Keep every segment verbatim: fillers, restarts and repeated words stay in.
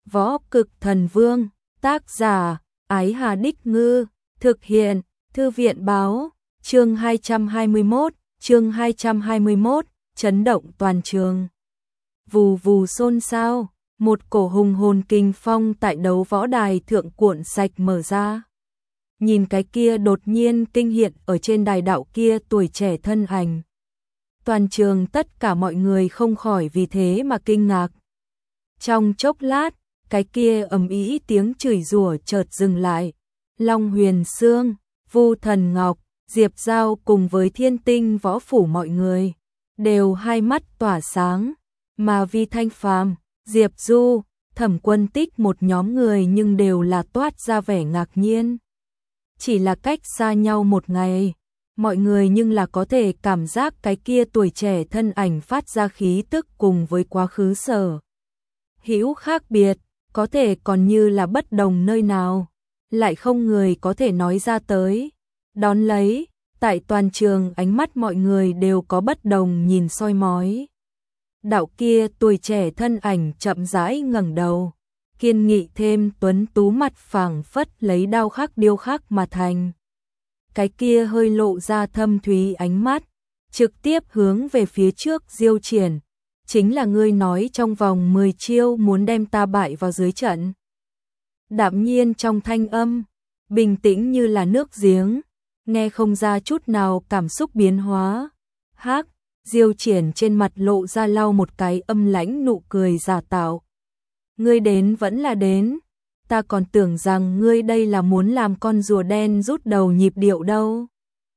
Võ Cực Thần Vương, tác giả, Ái Hà Đích Ngư, thực hiện, Thư viện báo, chương hai trăm hai mươi mốt, chương hai trăm hai mươi mốt, chấn động toàn trường. Vù vù xôn xao, một cổ hùng hồn kinh phong tại đấu võ đài thượng cuộn sạch mở ra. Nhìn cái kia đột nhiên kinh hiện ở trên đài đạo kia tuổi trẻ thân ảnh. Toàn trường tất cả mọi người không khỏi vì thế mà kinh ngạc. Trong chốc lát, cái kia ầm ĩ tiếng chửi rủa chợt dừng lại. Long Huyền Sương, Vu Thần Ngọc, Diệp Giao cùng với Thiên Tinh Võ Phủ mọi người đều hai mắt tỏa sáng, mà Vi Thanh Phàm, Diệp Du, Thẩm Quân Tích một nhóm người nhưng đều là toát ra vẻ ngạc nhiên. Chỉ là cách xa nhau một ngày, mọi người nhưng là có thể cảm giác cái kia tuổi trẻ thân ảnh phát ra khí tức cùng với quá khứ Sở Hữu khác biệt, có thể còn như là bất đồng nơi nào, lại không người có thể nói ra tới. Đón lấy, tại toàn trường ánh mắt mọi người đều có bất đồng nhìn soi mói. Đạo kia tuổi trẻ thân ảnh chậm rãi ngẩng đầu, kiên nghị thêm tuấn tú mặt phảng phất lấy đao khắc điêu khắc mà thành. Cái kia hơi lộ ra thâm thúy ánh mắt, trực tiếp hướng về phía trước diêu triển. Chính là ngươi nói trong vòng mười chiêu muốn đem ta bại vào dưới trận. Đạm nhiên trong thanh âm, bình tĩnh như là nước giếng, nghe không ra chút nào cảm xúc biến hóa. Hắc, diêu triển trên mặt lộ ra lau một cái âm lãnh nụ cười giả tạo. Ngươi đến vẫn là đến, ta còn tưởng rằng ngươi đây là muốn làm con rùa đen rút đầu nhịp điệu đâu.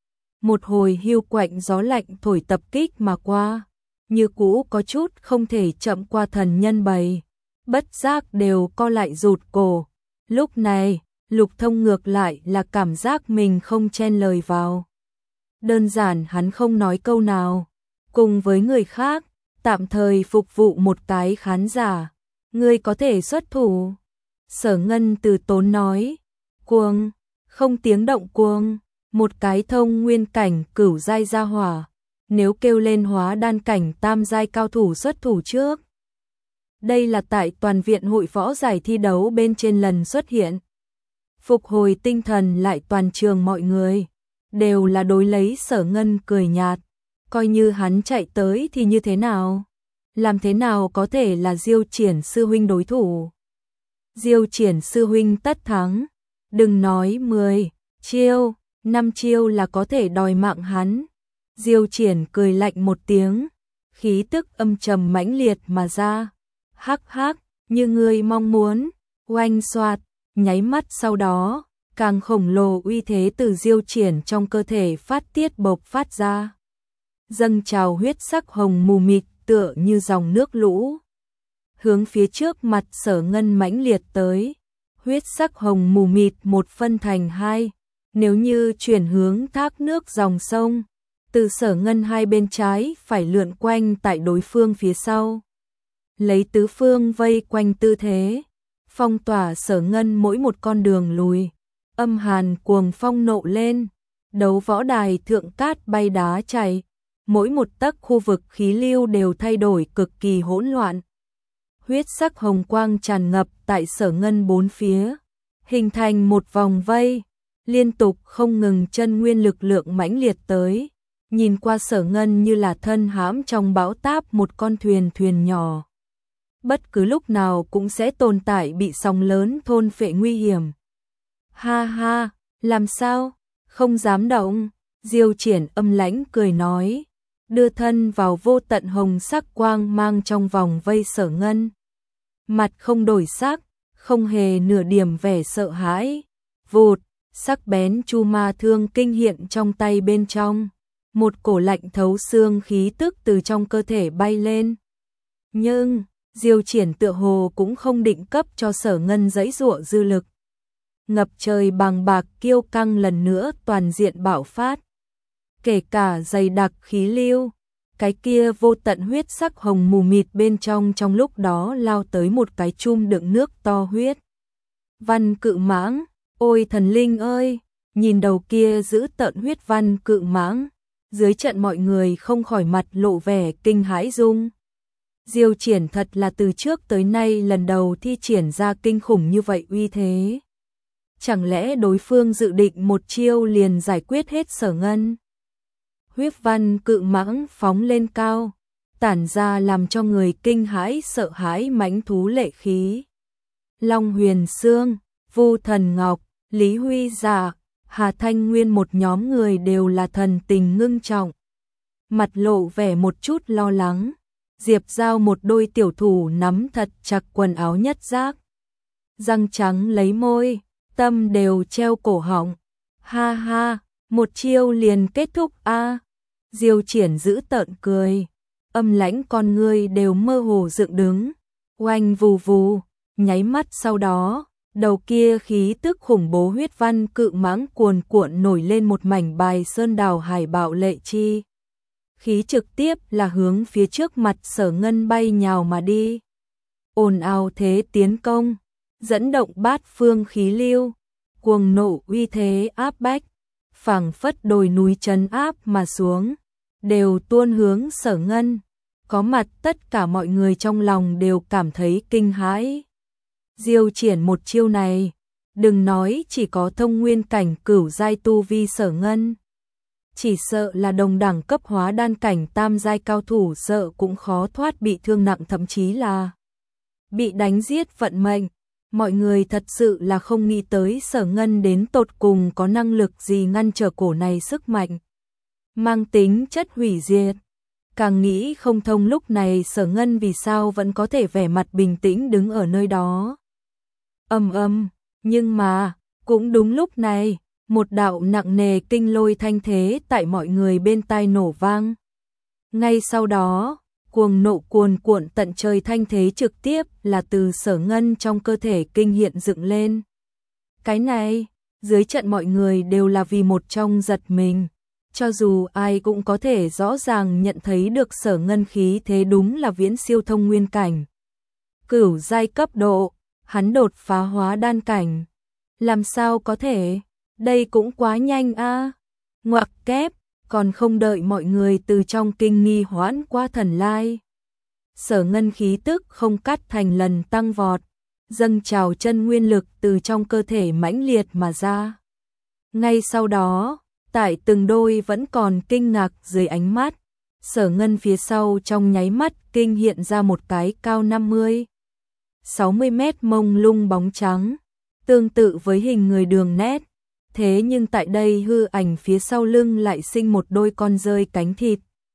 Một hồi hiu quạnh gió lạnh thổi tập kích mà qua, như cũ có chút không thể chậm qua thần nhân bầy, bất giác đều co lại rụt cổ. Lúc này, Lục Thông ngược lại là cảm giác mình không chen lời vào. Đơn giản hắn không nói câu nào, cùng với người khác, tạm thời phục vụ một cái khán giả. Ngươi có thể xuất thủ. Sở Ngân từ tốn nói. Cuồng, không tiếng động cuồng, một cái thông nguyên cảnh cửu giai gia hỏa. Nếu kêu lên hóa đan cảnh tam giai cao thủ xuất thủ trước. Đây là tại toàn viện hội võ giải thi đấu bên trên lần xuất hiện. Phục hồi tinh thần lại toàn trường mọi người, đều là đối lấy Sở Ngân cười nhạt. Coi như hắn chạy tới thì như thế nào? Làm thế nào có thể là Diêu Triển sư huynh đối thủ? Diêu Triển sư huynh tất thắng, đừng nói mười chiêu, năm chiêu là có thể đòi mạng hắn. Diêu Triển cười lạnh một tiếng, khí tức âm trầm mãnh liệt mà ra. Hắc hắc, như ngươi mong muốn, oanh xoạt, nháy mắt sau đó, càng khổng lồ uy thế từ Diêu Triển trong cơ thể phát tiết bộc phát ra. Dâng trào huyết sắc hồng mù mịt tựa như dòng nước lũ. Hướng phía trước mặt Sở Ngân mãnh liệt tới, huyết sắc hồng mù mịt một phân thành hai, nếu như chuyển hướng thác nước dòng sông, từ Sở Ngân hai bên trái phải lượn quanh tại đối phương phía sau. Lấy tứ phương vây quanh tư thế, phong tỏa Sở Ngân mỗi một con đường lùi, âm hàn cuồng phong nộ lên, đấu võ đài thượng cát bay đá chảy. Mỗi một tấc khu vực khí lưu đều thay đổi cực kỳ hỗn loạn. Huyết sắc hồng quang tràn ngập tại Sở Ngân bốn phía, hình thành một vòng vây, liên tục không ngừng chân nguyên lực lượng mãnh liệt tới, nhìn qua Sở Ngân như là thân hãm trong bão táp một con thuyền thuyền nhỏ. Bất cứ lúc nào cũng sẽ tồn tại bị sóng lớn thôn phệ nguy hiểm. Ha ha, làm sao? Không dám động, Diêu Triển âm lãnh cười nói. Đưa thân vào vô tận hồng sắc quang mang trong vòng vây Sở Ngân. Mặt không đổi sắc, không hề nửa điểm vẻ sợ hãi. Vụt, sắc bén chu ma thương kinh hiện trong tay bên trong. Một cổ lạnh thấu xương khí tức từ trong cơ thể bay lên. Nhưng, Diêu Triển tựa hồ cũng không định cấp cho Sở Ngân giãy giụa dư lực. Ngập trời bàng bạc kiêu căng lần nữa toàn diện bạo phát. Kể cả dày đặc khí lưu, cái kia vô tận huyết sắc hồng mù mịt bên trong trong lúc đó lao tới một cái chum đựng nước to huyết. Văn cự mãng, ôi thần linh ơi, nhìn đầu kia giữ tợn huyết văn cự mãng, dưới trận mọi người không khỏi mặt lộ vẻ kinh hãi rung. Diêu Triển thật là từ trước tới nay lần đầu thi triển ra kinh khủng như vậy uy thế. Chẳng lẽ đối phương dự định một chiêu liền giải quyết hết Sở Ngân? Huyết văn cự mãng phóng lên cao, tản ra làm cho người kinh hãi sợ hãi mãnh thú lệ khí. Long Huyền Sương, Vu Thần Ngọc, Lý Huy Dạ, Hà Thanh Nguyên một nhóm người đều là thần tình ngưng trọng. Mặt lộ vẻ một chút lo lắng. Diệp Giao một đôi tiểu thủ nắm thật chặt quần áo nhất giác. Răng trắng lấy môi, tâm đều treo cổ họng. Ha ha, một chiêu liền kết thúc a. Diêu Triển giữ tợn cười, âm lãnh con ngươi đều mơ hồ dựng đứng. Oanh vù vù, nháy mắt sau đó, đầu kia khí tức khủng bố huyết văn cự mãng cuồn cuộn nổi lên một mảnh bài sơn đào hải bạo lệ chi. Khí trực tiếp là hướng phía trước mặt Sở Ngân bay nhào mà đi. Ồn ào thế tiến công, dẫn động bát phương khí lưu, cuồng nộ uy thế áp bách, phảng phất đồi núi trấn áp mà xuống, đều tuôn hướng Sở Ngân. Có mặt tất cả mọi người trong lòng đều cảm thấy kinh hãi. Diêu Triển một chiêu này, đừng nói chỉ có thông nguyên cảnh cửu giai tu vi Sở Ngân, chỉ sợ là đồng đẳng cấp hóa đan cảnh tam giai cao thủ sợ cũng khó thoát bị thương nặng, thậm chí là bị đánh giết vận mệnh. Mọi người thật sự là không nghĩ tới Sở Ngân đến tột cùng có năng lực gì ngăn trở cổ này sức mạnh mang tính chất hủy diệt. Càng nghĩ không thông lúc này Sở Ngân vì sao vẫn có thể vẻ mặt bình tĩnh đứng ở nơi đó. Ầm ầm, nhưng mà, cũng đúng lúc này, một đạo nặng nề kinh lôi thanh thế tại mọi người bên tai nổ vang. Ngay sau đó, cuồng nộ cuồn cuộn tận trời thanh thế trực tiếp là từ Sở Ngân trong cơ thể kinh hiện dựng lên. Cái này, dưới trận mọi người đều là vì một trong giật mình. Cho dù ai cũng có thể rõ ràng nhận thấy được Sở Ngân khí thế đúng là viễn siêu thông nguyên cảnh. Cửu giai cấp độ, hắn đột phá hóa đan cảnh. Làm sao có thể? Đây cũng quá nhanh a. Ngoặc kép, còn không đợi mọi người từ trong kinh nghi hoãn qua thần lai. Sở Ngân khí tức không cắt thành lần tăng vọt, dâng trào chân nguyên lực từ trong cơ thể mãnh liệt mà ra. Ngay sau đó, tại từng đôi vẫn còn kinh ngạc dưới ánh mắt, Sở Ngân phía sau trong nháy mắt kinh hiện ra một cái cao năm mươi, sáu mươi mét mông lung bóng trắng, tương tự với hình người đường nét. Thế nhưng tại đây hư ảnh phía sau lưng lại sinh một đôi con rơi cánh thịt.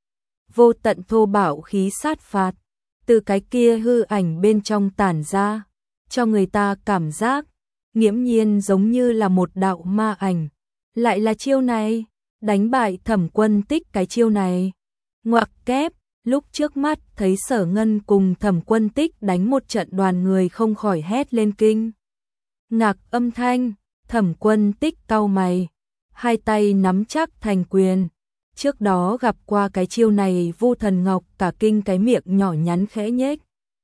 Vô tận thô bạo khí sát phạt, từ cái kia hư ảnh bên trong tản ra, cho người ta cảm giác, nghiễm nhiên giống như là một đạo ma ảnh. Lại là chiêu này, đánh bại Thẩm Quân Tích cái chiêu này. Ngoặc kép, lúc trước mắt thấy Sở Ngân cùng Thẩm Quân Tích đánh một trận, đoàn người không khỏi hét lên kinh ngạc âm thanh. Thẩm Quân Tích cau mày, hai tay nắm chắc thành quyền. Trước đó gặp qua cái chiêu này, Vu Thần Ngọc cả kinh cái miệng nhỏ nhắn khẽ nhếch,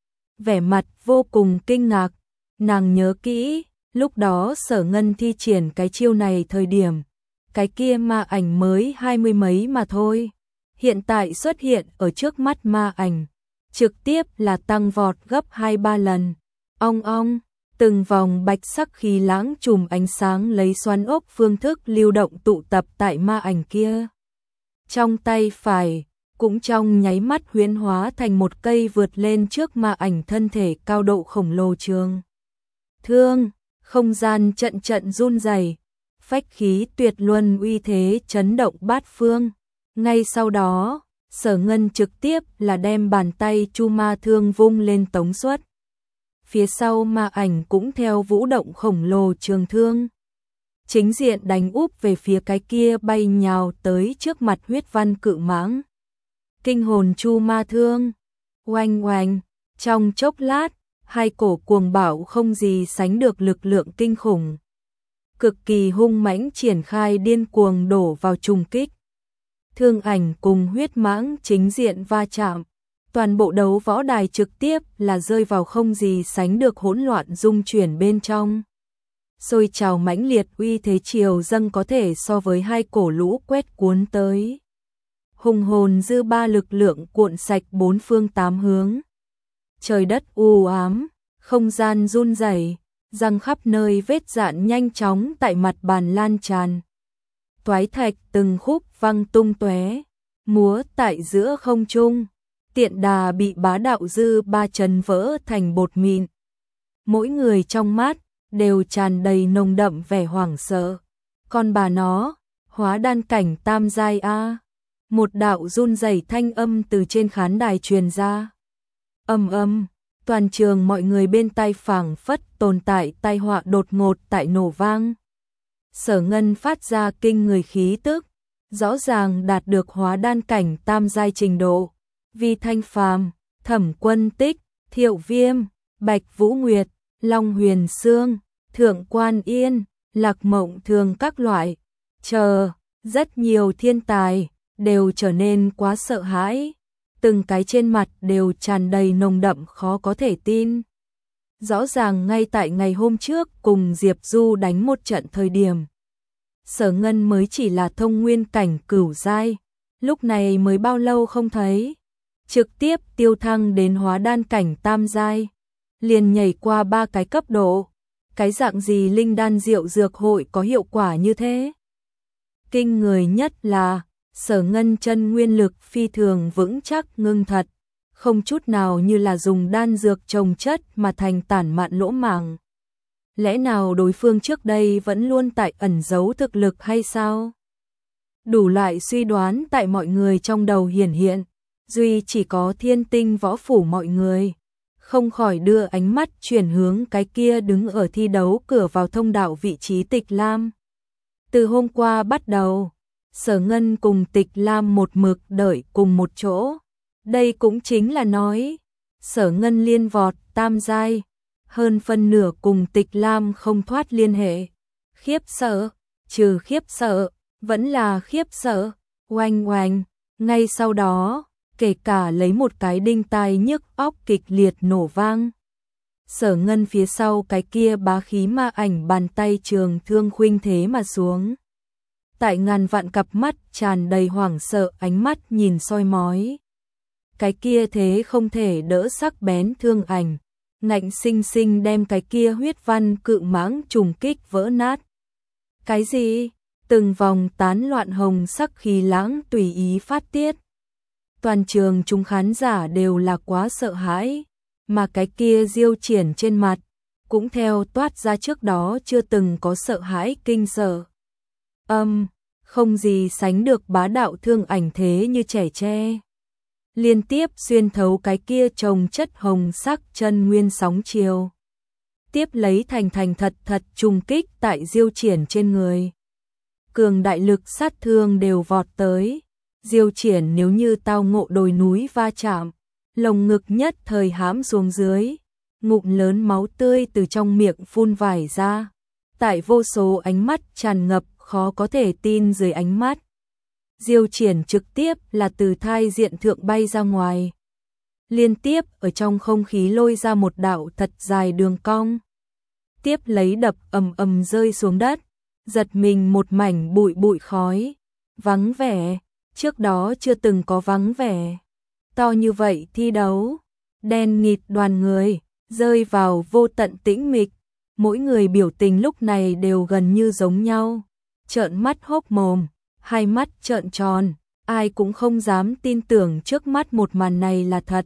vẻ mặt vô cùng kinh ngạc. Nàng nhớ kỹ, lúc đó Sở Ngân thi triển cái chiêu này thời điểm, cái kia ma ảnh mới hai mươi mấy mà thôi. Hiện tại xuất hiện ở trước mắt ma ảnh, trực tiếp là tăng vọt gấp hai ba lần. Ong ong, từng vòng bạch sắc khí lãng chùm ánh sáng lấy xoắn ốc phương thức lưu động tụ tập tại ma ảnh kia. Trong tay phải, cũng trong nháy mắt huyễn hóa thành một cây vượt lên trước ma ảnh thân thể cao độ khổng lồ trường thương, không gian trận trận run rẩy, phách khí tuyệt luân uy thế chấn động bát phương. Ngay sau đó, Sở Ngân trực tiếp là đem bàn tay chu ma thương vung lên tống xuất. Phía sau ma ảnh cũng theo vũ động khổng lồ trường thương, chính diện đánh úp về phía cái kia bay nhào tới trước mặt huyết văn cự mãng. Kinh hồn chu ma thương, oanh oanh, trong chốc lát, hai cổ cuồng bạo không gì sánh được lực lượng kinh khủng, cực kỳ hung mãnh triển khai điên cuồng đổ vào trùng kích. Thương ảnh cùng huyết mãng chính diện va chạm, toàn bộ đấu võ đài trực tiếp là rơi vào không gì sánh được hỗn loạn dung chuyển bên trong. Sôi trào mãnh liệt uy thế triều dâng có thể so với hai cổ lũ quét cuốn tới. Hùng hồn dư ba lực lượng cuộn sạch bốn phương tám hướng. trời đất u ám, không gian run rẩy, răng khắp nơi vết dạn nhanh chóng tại mặt bàn lan tràn. Toái thạch từng khúc văng tung tóe, múa tại giữa không trung, tiện đà bị bá đạo dư ba chấn vỡ thành bột mịn. Mỗi người trong mắt đều tràn đầy nồng đậm vẻ hoảng sợ. Con bà nó, hóa đan cảnh tam giai a. Một đạo run rẩy thanh âm từ trên khán đài truyền ra. Ầm ầm, toàn trường mọi người bên tai phảng phất tồn tại tai họa đột ngột tại nổ vang. Sở Ngân phát ra kinh người khí tức, rõ ràng đạt được hóa đan cảnh tam giai trình độ. Vi Thanh Phàm, Thẩm Quân Tích, Thiệu Viêm, Bạch Vũ Nguyệt, Long Huyền Sương, Thượng Quan Yên, Lạc Mộng Thường các loại, chờ, rất nhiều thiên tài, đều trở nên quá sợ hãi. Từng cái trên mặt đều tràn đầy nồng đậm khó có thể tin. Rõ ràng ngay tại ngày hôm trước cùng Diệp Du đánh một trận thời điểm. Sở Ngân mới chỉ là thông nguyên cảnh cửu giai, lúc này mới bao lâu không thấy. Trực tiếp tiêu thăng đến hóa đan cảnh tam giai, liền nhảy qua ba cái cấp độ. Cái dạng gì linh đan diệu dược hội có hiệu quả như thế? Kinh người nhất là Sở Ngân chân nguyên lực phi thường vững chắc ngưng thật, không chút nào như là dùng đan dược trồng chất mà thành tản mạn lỗ màng. Lẽ nào đối phương trước đây vẫn luôn tại ẩn giấu thực lực hay sao? Đủ loại suy đoán tại mọi người trong đầu hiển hiện, duy chỉ có Thiên Tinh võ phủ mọi người không khỏi đưa ánh mắt chuyển hướng cái kia đứng ở thi đấu cửa vào thông đạo vị trí Tịch Lam. Từ hôm qua bắt đầu, Sở Ngân cùng Tịch Lam một mực đợi cùng một chỗ. Đây cũng chính là nói, Sở Ngân liên vọt tam giai, hơn phân nửa cùng Tịch Lam không thoát liên hệ. Khiếp sợ, trừ khiếp sợ, vẫn là khiếp sợ, oanh oanh, ngay sau đó, kể cả lấy một cái đinh tai nhức óc kịch liệt nổ vang. Sở Ngân phía sau cái kia bá khí ma ảnh bàn tay trường thương khuynh thế mà xuống. Tại ngàn vạn cặp mắt tràn đầy hoảng sợ ánh mắt nhìn soi mói. Cái kia thế không thể đỡ sắc bén thương ảnh, ngạnh sinh sinh đem cái kia huyết văn cự mãng trùng kích vỡ nát. Cái gì? Từng vòng tán loạn hồng sắc khí lãng tùy ý phát tiết. Toàn trường chúng khán giả đều là quá sợ hãi, mà cái kia diêu triển trên mặt cũng theo toát ra trước đó chưa từng có sợ hãi kinh sợ. Âm, không gì sánh được bá đạo thương ảnh thế như trẻ tre. Liên tiếp xuyên thấu cái kia trồng chất hồng sắc chân nguyên sóng chiều. Tiếp lấy thành thành thật thật trùng kích tại diêu triển trên người. Cường đại lực sát thương đều vọt tới. Diêu triển nếu như tao ngộ đồi núi va chạm, lồng ngực nhất thời hãm xuống dưới, ngụm lớn máu tươi từ trong miệng phun vải ra. Tại vô số ánh mắt tràn ngập khó có thể tin dưới ánh mắt, Diêu triển trực tiếp là từ thai diện thượng bay ra ngoài. Liên tiếp ở trong không khí lôi ra một đạo thật dài đường cong. Tiếp lấy đập ầm ầm rơi xuống đất, giật mình một mảnh bụi bụi khói. Vắng vẻ, trước đó chưa từng có vắng vẻ. To như vậy thi đấu, đen nghịt đoàn người, rơi vào vô tận tĩnh mịch. Mỗi người biểu tình lúc này đều gần như giống nhau. Trợn mắt hốc mồm, hai mắt trợn tròn, ai cũng không dám tin tưởng trước mắt một màn này là thật.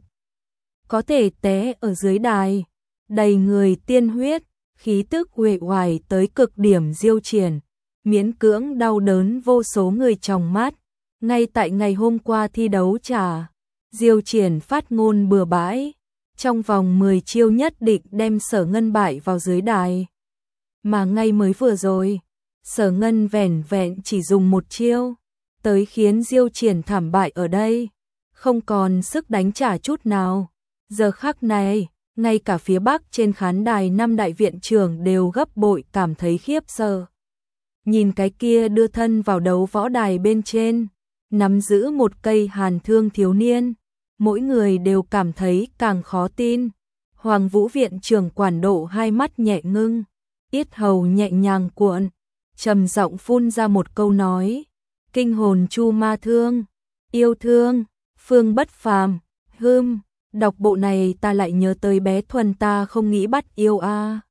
Có thể té ở dưới đài, đầy người tiên huyết, khí tức uể oải tới cực điểm diêu triển, miễn cưỡng đau đớn vô số người trong mắt. Ngay tại ngày hôm qua thi đấu trả, diêu triển phát ngôn bừa bãi, trong vòng mười chiêu nhất định đem Sở Ngân bại vào dưới đài. Mà ngay mới vừa rồi, Sở Ngân vẻn vẹn chỉ dùng một chiêu, tới khiến diêu triển thảm bại ở đây, không còn sức đánh trả chút nào. Giờ khắc này, ngay cả phía Bắc trên khán đài năm đại viện trưởng đều gấp bội cảm thấy khiếp sợ. Nhìn cái kia đưa thân vào đấu võ đài bên trên, nắm giữ một cây hàn thương thiếu niên, mỗi người đều cảm thấy càng khó tin. Hoàng Vũ viện trưởng quản độ hai mắt nhẹ ngưng, yết hầu nhẹ nhàng cuộn, trầm giọng phun ra một câu nói: kinh hồn chu ma thương, yêu thương, phương bất phàm, hưm. Đọc bộ này ta lại nhớ tới bé Thuần, ta không nghĩ bắt yêu a.